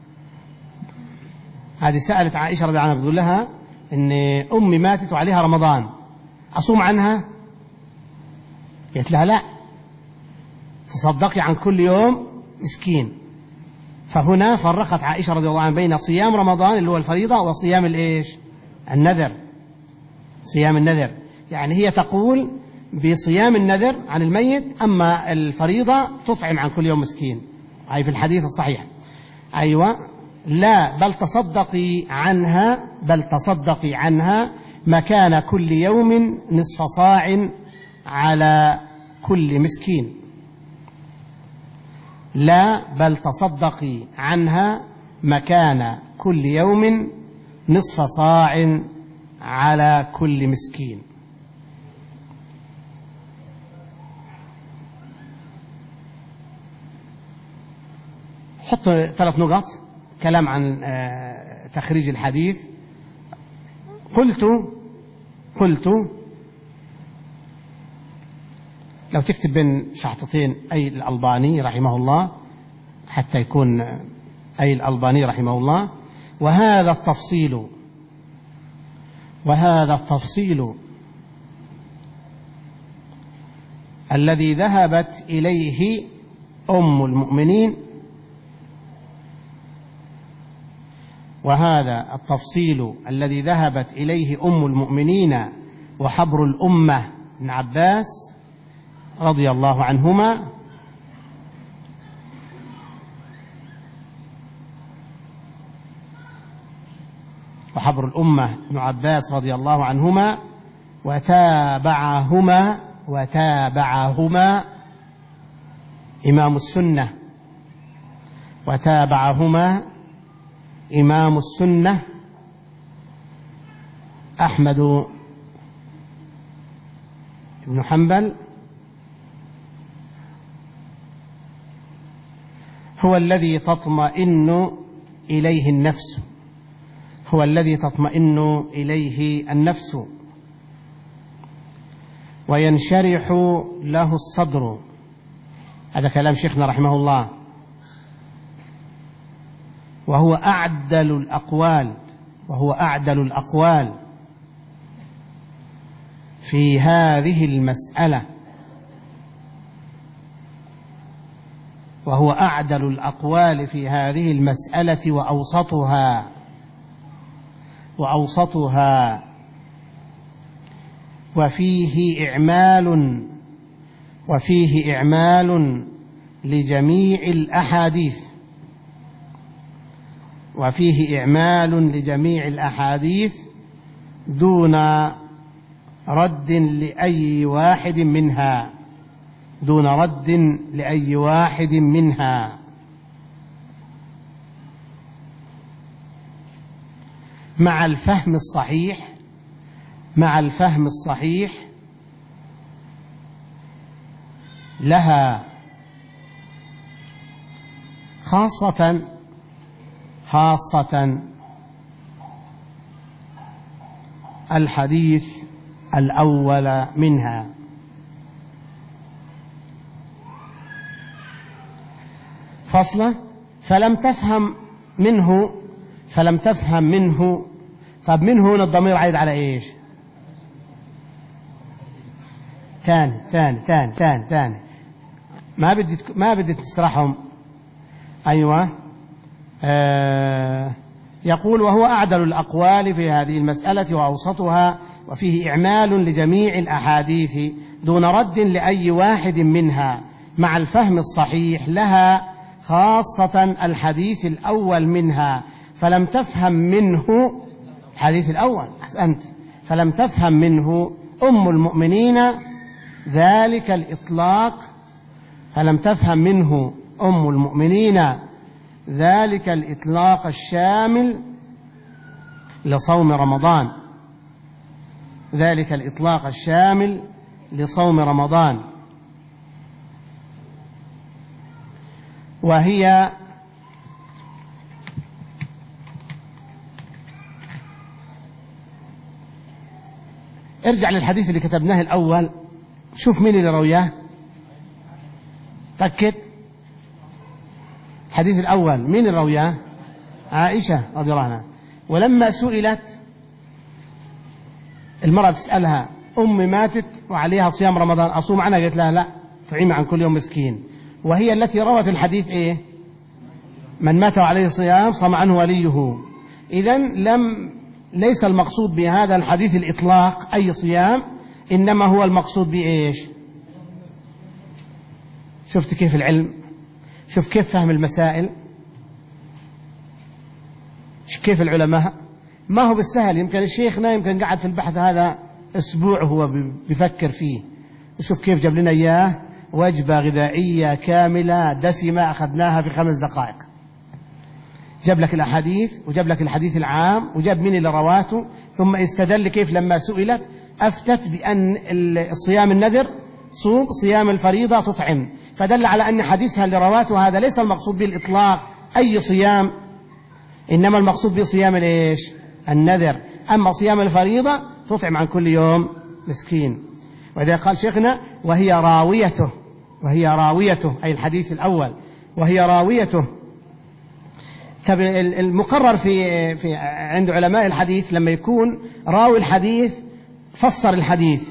هذه سألت عائشة رضي الله عنها بتقول لها إن أمي ماتت وعليها رمضان أصوم عنها؟ قالت لها لا، تصدقي عن كل يوم مسكين. فهنا فرقت عائشة رضي الله عنها بين صيام رمضان اللي هو الفريضة وصيام الإيش؟ النذر. صيام النذر يعني هي تقول بصيام النذر عن الميت، أما الفريضة تطعم عن كل يوم مسكين. أي في الحديث الصحيح. أيوة. لا بل تصدقي عنها بل تصدقي عنها مكان كل يوم نصف صاع على كل مسكين. لا بل تصدقي عنها مكان كل يوم نصف صاع على كل مسكين. حط ثلاث نقط كلام عن تخريج الحديث. قلت قلت لو تكتب بين شحطتين أي الألباني رحمه الله حتى يكون أي الألباني رحمه الله. وهذا التفصيل وهذا التفصيل الذي ذهبت إليه أم المؤمنين وهذا التفصيل الذي ذهبت إليه أم المؤمنين وحبر الأمة ابن عباس رضي الله عنهما وحبر الأمة ابن عباس رضي الله عنهما وتابعهما وتابعهما إمام السنة وتابعهما إمام السنة أحمد بن حنبل هو الذي تطمئن إليه النفس هو الذي تطمئن إليه النفس وينشرح له الصدر. هذا كلام شيخنا رحمه الله. وهو أعدل الأقوال وهو أعدل الأقوال في هذه المسألة وهو أعدل الأقوال في هذه المسألة وأوسطها وأوسطها وفيه إعمال وفيه إعمال لجميع الأحاديث وفيه إعمال لجميع الأحاديث دون رد لأي واحد منها دون رد لأي واحد منها مع الفهم الصحيح مع الفهم الصحيح لها خاصة خاصة الحديث الأول منها. فصلة فلم تفهم منه فلم تفهم منه. طب منه هنا الضمير عايد على ايش؟ تاني تاني تاني تاني تاني ما بدي ما بدي تسرحهم. أيوة. آه يقول وهو أعدل الأقوال في هذه المسألة وأوسطها، وفيه إعمال لجميع الأحاديث دون رد لأي واحد منها مع الفهم الصحيح لها، خاصة الحديث الأول منها. فلم تفهم منه الحديث الأول، أحسنت، فلم تفهم منه أم المؤمنين ذلك الإطلاق فلم تفهم منه أم المؤمنين ذلك الإطلاق الشامل لصوم رمضان ذلك الإطلاق الشامل لصوم رمضان وهي ارجع للحديث اللي كتبناه الأول، شوف مين اللي رواه. تأكد الحديث الأول مين اللي رواه؟ عائشة رضي الله عنها. ولما سئلت المرأة تسألها أمي ماتت وعليها صيام رمضان أصوم عنها؟ قالت لها لا، طعيم عن كل يوم مسكين. وهي التي روت الحديث إيه؟ من مات عليه صيام صام عنه وليه. إذن لم ليس المقصود بهذا الحديث الإطلاق أي صيام، إنما هو المقصود بإيش؟ شفت كيف العلم؟ شوف كيف فهم المسائل، كيف العلماء. ما هو بالسهل. يمكن الشيخنا يمكن قاعد في البحث هذا أسبوع هو بيفكر فيه. شوف كيف جاب لنا إياه، وجبة غذائية كاملة دسمة أخذناها في خمس دقائق. جاب لك الأحاديث وجاب لك الحديث العام وجاب مين اللي رواته، ثم استدل كيف لما سئلت أفتت بأن الصيام النذر صوم، صيام الفريضة تطعم، فدل على أن حديثها اللي رواته هذا ليس المقصود به الإطلاق أي صيام، إنما المقصود به صيام الإيش؟ النذر. أما صيام الفريضة تطعم عن كل يوم مسكين. وإذا قال شيخنا وهي راويته وهي راويته أي الحديث الأول وهي راويته. طب المقرر في في عند علماء الحديث لما يكون راوي الحديث فسر الحديث،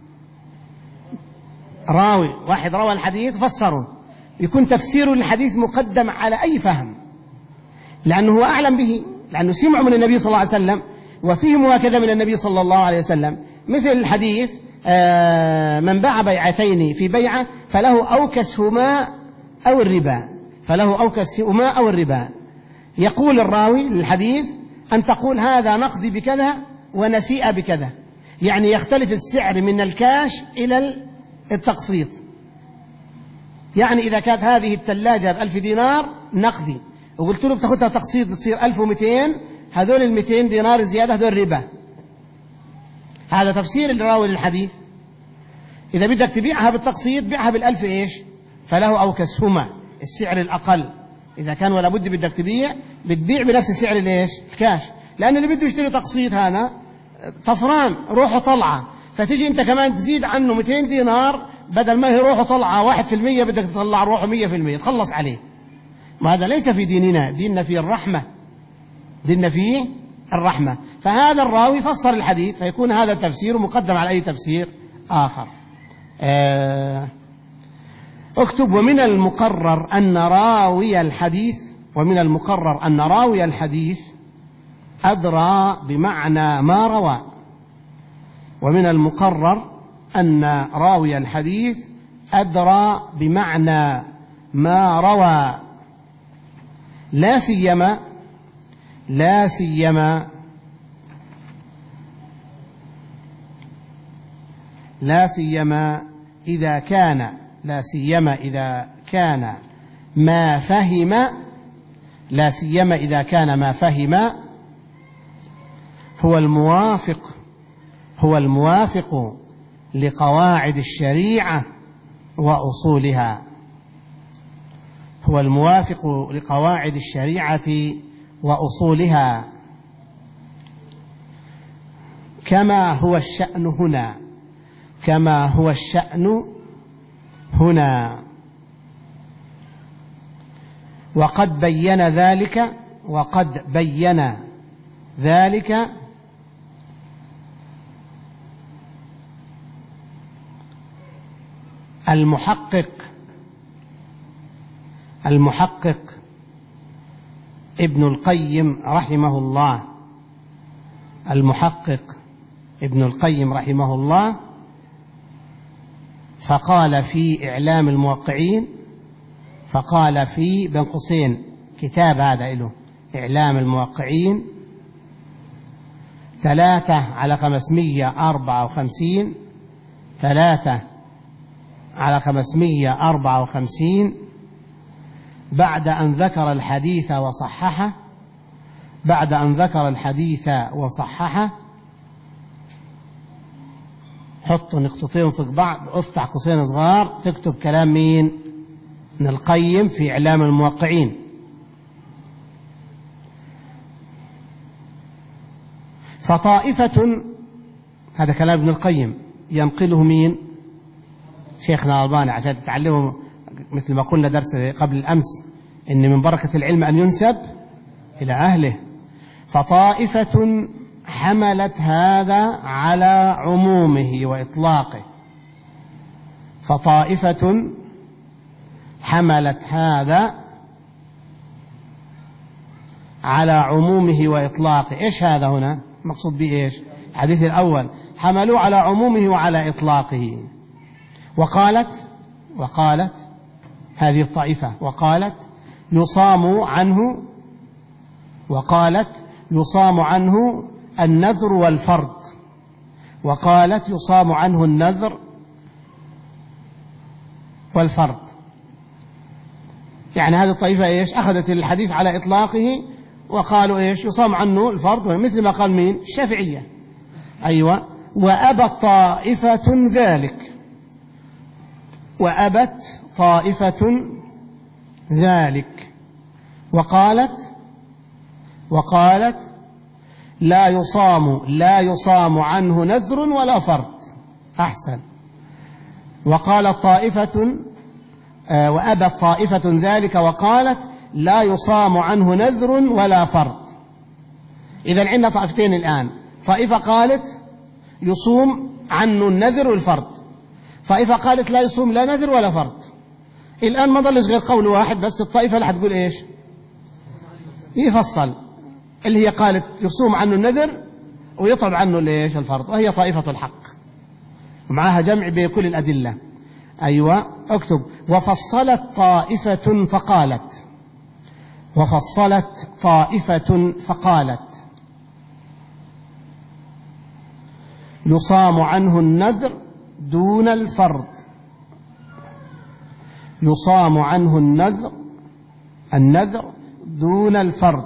راوي واحد روى الحديث فسره، يكون تفسير الحديث مقدم على أي فهم، لأنه هو أعلم به، لأنه سمع من النبي صلى الله عليه وسلم وفهموا هكذا من النبي صلى الله عليه وسلم. مثل الحديث آه من باع بيعتين في بيعة فله أوكسهما أو الربا فله أوكسهما أو الربا. يقول الراوي للحديث أن تقول هذا نقضي بكذا ونسيء بكذا، يعني يختلف السعر من الكاش إلى التقسيط. يعني إذا كانت هذه الثلاجة بألف دينار نقدي وقلت له بتاخدها تقسيط بتصير ألف ومئتين، هذول المئتين دينار زيادة هذول ربا. هذا تفسير الراوي للحديث. إذا بدك تبيعها بالتقسيط بيعها بالألف إيش فله أوكسهما، السعر الأقل. إذا كان ولا بد بدك تبيع بتبيع بنفس السعر الإيش الكاش، لأن اللي بده يشتري تقسيط هذا طفران روحه طلعة، فتيجي أنت كمان تزيد عنه مئتين دينار، بدل ما هي روحه طلعة واحد في المية بدك تطلع روحه مية في المية تخلص عليه. وهذا ليس في ديننا، ديننا فيه الرحمة ديننا فيه الرحمة. فهذا الراوي فسر الحديث فيكون هذا التفسير مقدم على أي تفسير آخر. آه اكتب ومن المقرر أن راوي الحديث ومن المقرر أن راوي الحديث أدرى بمعنى ما روى. ومن المقرر أن راوي الحديث أدرى بمعنى ما روى، لا سيما لا سيما لا سيما إذا كان لا سيما إذا كان ما فهم لا سيما إذا كان ما فهم هو الموافق هو الموافق لقواعد الشريعة وأصولها، هو الموافق لقواعد الشريعة وأصولها، كما هو الشأن هنا، كما هو الشأن هنا. وقد بين ذلك وقد بين ذلك المحقق المحقق ابن القيم رحمه الله، المحقق ابن القيم رحمه الله، فقال في إعلام الموقعين، فقال في بين قوسين كتاب هذا له إعلام الموقعين ثلاثة على خمسمية أربعة وخمسين، ثلاثة على خمسمية أربعة وخمسين، بعد أن ذكر الحديث وصححه، بعد أن ذكر الحديث وصححه. حطوا نقطتين فوق بعض، افتح قوسين صغار، تكتب كلام مين؟ ابن القيم في إعلام الموقعين. فطائفة، هذا كلام ابن القيم ينقله مين؟ شيخنا الألباني، عشان تتعلموا مثل ما قلنا درس قبل الأمس إن من بركة العلم أن ينسب إلى أهله. فطائفة حملت هذا على عمومه وإطلاقه، فطائفة حملت هذا على عمومه وإطلاقه. إيش هذا هنا مقصود به؟ إيش الحديث الأول؟ حملوا على عمومه وعلى إطلاقه. وقالت وقالت هذه الطائفة، وقالت يصام عنه، وقالت يصام عنه النذر والفرض، وقالت يصام عنه النذر والفرض. يعني هذه الطائفة إيش؟ أخذت الحديث على إطلاقه وقالوا إيش؟ يصام عنه الفرض، مثل ما قال مين؟ الشافعية. أيوة. وأبت طائفة ذلك، وأبت طائفة ذلك، وقالت وقالت لا يصام لا يصام عنه نذر ولا فرض. أحسن. وقالت طائفة آه وأبت طائفة ذلك وقالت لا يصام عنه نذر ولا فرض. إذن عندنا طائفتين الآن، طائفة قالت يصوم عنه النذر والفرض، طائفة قالت لا يصوم لا نذر ولا فرض. الآن ما ضلش غير قول واحد بس، الطائفة اللي حتقول إيش؟ يفصل، اللي هي قالت يصوم عنه النذر ويطلب عنه ليش؟ الفرض، وهي طائفة الحق، ومعها جمع بكل الأدلة. أيوة. اكتب وفصلت طائفة فقالت، وفصلت طائفة فقالت يصام عنه النذر دون الفرض، يصام عنه النذر النذر دون الفرض.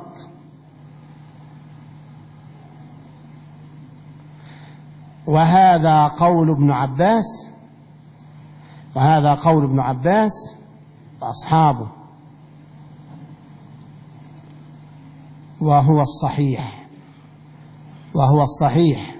وهذا قول ابن عباس، وهذا قول ابن عباس وأصحابه، وهو الصحيح، وهو الصحيح.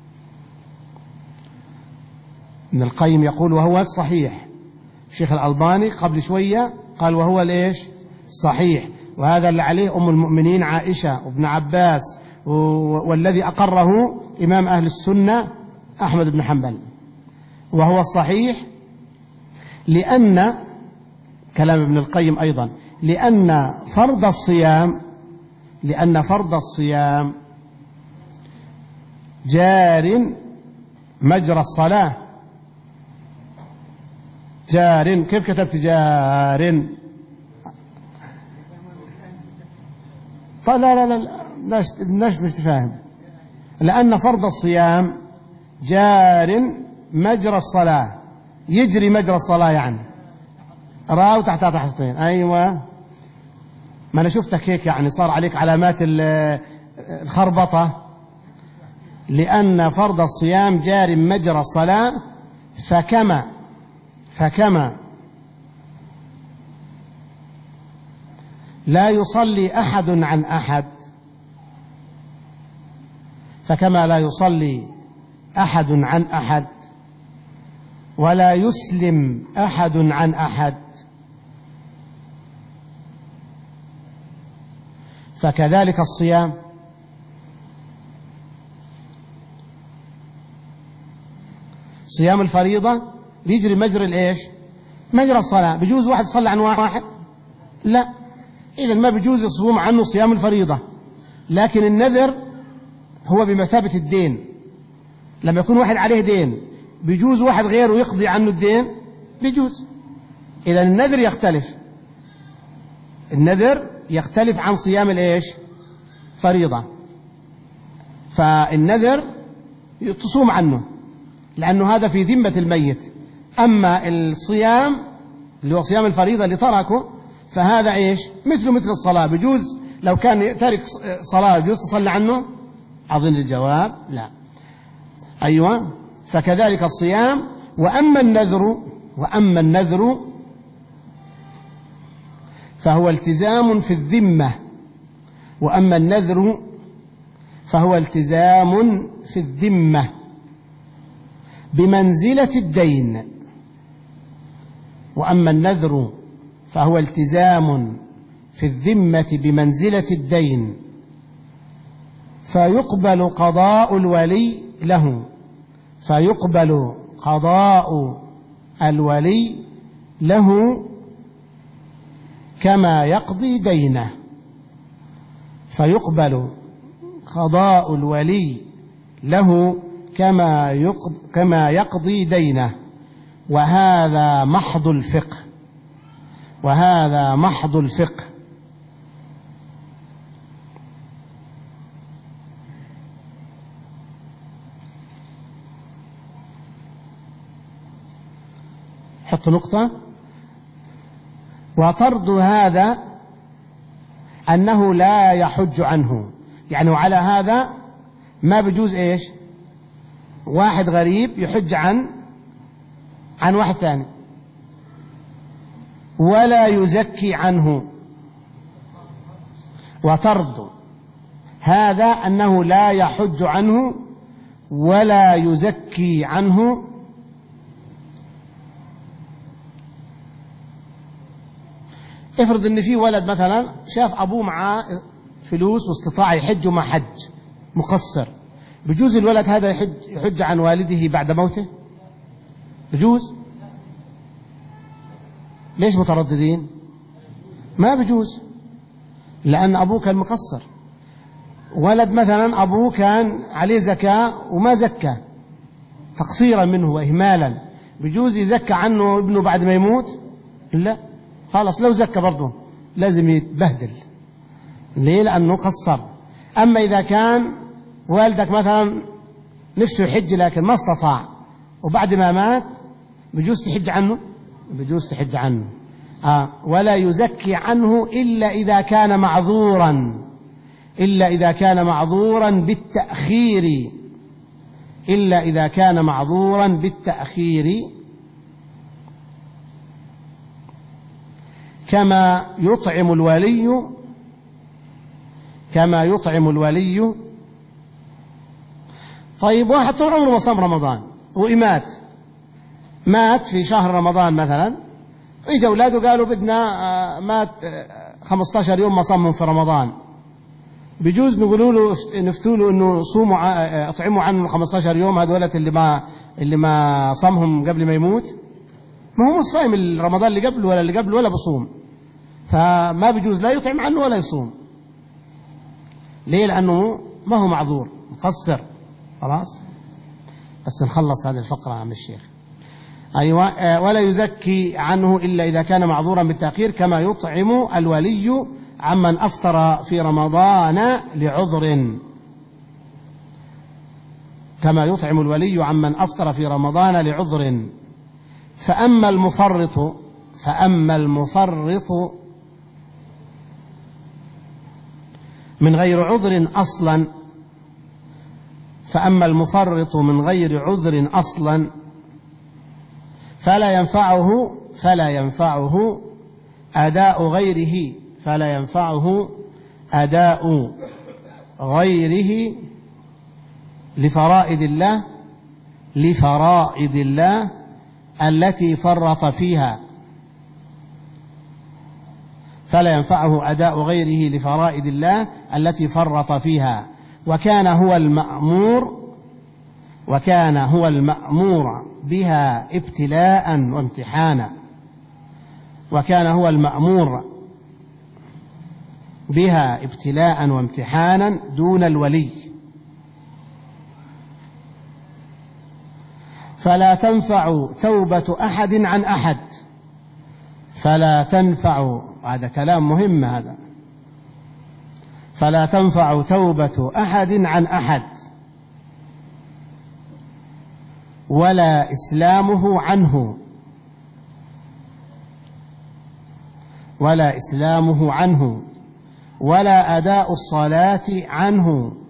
ابن القيم يقول وهو الصحيح، الشيخ الألباني قبل شوية قال وهو ليش؟ صحيح. وهذا اللي عليه أم المؤمنين عائشة وابن عباس، والذي أقره إمام أهل السنة أحمد بن حنبل. وهو الصحيح لأن كلام ابن القيم أيضا، لأن فرض الصيام لأن فرض الصيام جار مجرى الصلاة. جار، كيف كتبت جار؟ طيب لا لا لا الناس مش تفاهم. لأن فرض الصيام جار مجرى الصلاة، يجري مجرى الصلاة، يعني راو تحتها تحتين. أيوة، ما أنا شفتك هيك، يعني صار عليك علامات الخربطة. لأن فرض الصيام جار مجرى الصلاة، فكما فكما لا يصلي أحد عن أحد فكما لا يصلي أحد عن أحد ولا يسلم أحد عن أحد، فكذلك الصيام. صيام الفريضة بيجري مجرى الإيش؟ مجرى الصلاة. بيجوز واحد يصلي عن واحد؟ لا، إذا ما بيجوز يصوم عنه صيام الفريضة. لكن النذر هو بمثابة الدين، لما يكون واحد عليه دين بيجوز واحد غيره يقضي عنه الدين؟ بيجوز. إذا النذر يختلف، النذر يختلف عن صيام الإيش؟ فريضة. فالنذر تصوم عنه لأنه هذا في ذمة الميت. أما الصيام اللي هو صيام الفريضة اللي تركه فهذا إيش؟ مثله مثل الصلاة. بجوز لو كان تارك صلاة بجوز تصلي عنه؟ أظن الجواب لا. أيوة، فكذلك الصيام. وأما النذر وأما النذر فهو التزام في الذمة وأما النذر فهو التزام في الذمة بمنزلة الدين. وأما النذر فهو التزام في الذمة بمنزلة الدين، فيقبل قضاء الولي له فيقبل قضاء الولي له كما يقضي دينه فيقبل قضاء الولي له كما يقضي, كما يقضي دينه. وهذا محض الفقه وهذا محض الفقه حط نقطة. وطرد هذا أنه لا يحج عنه، يعني وعلى هذا ما بجوز إيش؟ واحد غريب يحج عن عن واحد ثاني ولا يزكي عنه. وطرد هذا أنه لا يحج عنه ولا يزكي عنه. افرض ان في ولد مثلا شاف ابوه معاه فلوس واستطاع يحج وما حج، مقصر، بجوز الولد هذا يحج, يحج عن والده بعد موته؟ بجوز؟ ليش مترددين؟ ما بجوز، لأن أبوه كان مقصر. ولد مثلا أبوه كان عليه زكاة وما زكى تقصيرا منه وإهمالا، بجوز يزكى عنه ابنه بعد ما يموت؟ لا، خلاص لو زكى برضه لازم يتبهدل. ليه؟ لأنه قصر. أما إذا كان والدك مثلا نفسه يحج لكن ما استطاع وبعد ما مات بجوز تحج عنه؟ بجوز تحج عنه. آه. ولا يزكي عنه إلا إذا كان معذورا إلا إذا كان معذورا بالتأخير إلا إذا كان معذورا بالتأخير كما يطعم الولي كما يطعم الولي. طيب واحد طول عمره ما صام رمضان وإمات مات في شهر رمضان مثلا، إجا أولاده قالوا بدنا مات خمسة عشر يوم ما صام في رمضان، بجوز نقولوا له نفتوا له إنه صوموا أطعموا عنه خمسة عشر يوم هذولة اللي ما اللي ما صامهم قبل ما يموت؟ ما هو مش صايم رمضان اللي قبل ولا اللي قبل ولا بصوم، فما بجوز لا يطعم عنه ولا يصوم. ليه؟ لأنه ما هو معذور مقصر. خلاص، بس نخلص هذه الفقرة عم الشيخ. أيوة. ولا يزكي عنه إلا إذا كان معذورا بالتأخير كما يطعم الولي عمن أفطر في رمضان لعذر كما يطعم الولي عمن أفطر في رمضان لعذر. فأما المفرط فأما المفرط من غير عذر أصلا فأما المفرط من غير عذر أصلا فلا ينفعه فلا ينفعه أداء غيره فلا ينفعه أداء غيره لفرائض الله لفرائض الله التي فرط فيها فلا ينفعه أداء غيره لفرائض الله التي فرط فيها وكان هو المأمور وكان هو المأمور بها ابتلاء وامتحانا وكان هو المأمور بها ابتلاء وامتحانا دون الولي فلا تنفع توبة أحد عن أحد فلا تنفع هذا كلام مهم هذا فلا تنفع توبة أحد عن أحد ولا إسلامه عنه ولا إسلامه عنه ولا أداء الصلاة عنه